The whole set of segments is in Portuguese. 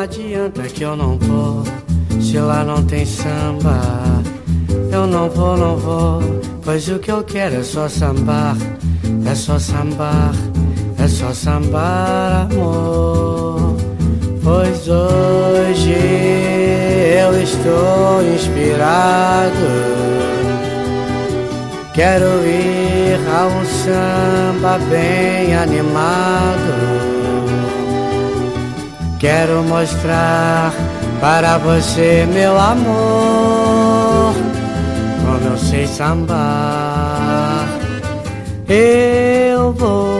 adianta que eu não vou, se lá não tem samba. Eu não vou, pois o que eu quero é só sambar. É só sambar, é só sambar, amor. Pois hoje eu estou inspirado. Quero ir a um samba bem animado. Quero mostrar para você, meu amor, como eu sei sambar. Eu vou.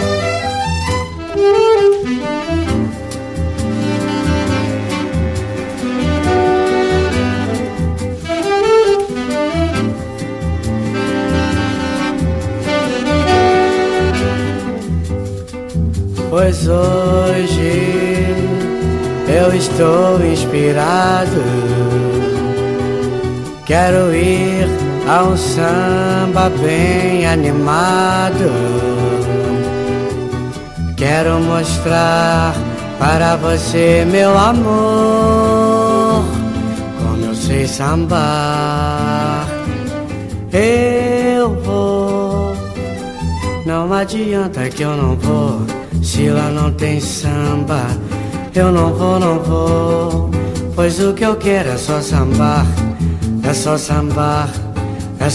Pois hoje eu estou inspirado. Quero ir a um samba bem animado. Quero mostrar para você, meu amor, como eu sei sambar. Eu vou. Não adianta que eu não vou, se lá não tem samba. Eu não vou, pois o que eu quero é só sambar. É só sambar.